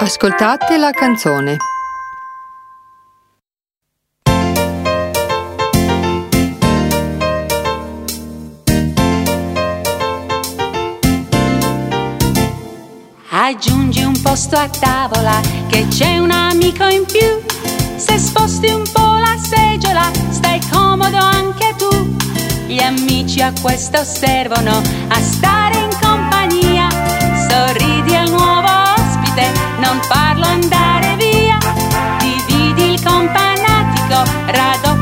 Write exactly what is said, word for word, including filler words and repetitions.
Ascoltate la canzone. Aggiungi un posto a tavola che c'è un amico in più. Se sposti un po' la seggiola stai comodo anche tu. Gli amici a questo servono a stare in compagnia. Sorridi al nuovo ospite, non farlo andare via. Dividi il companatico, raddoppi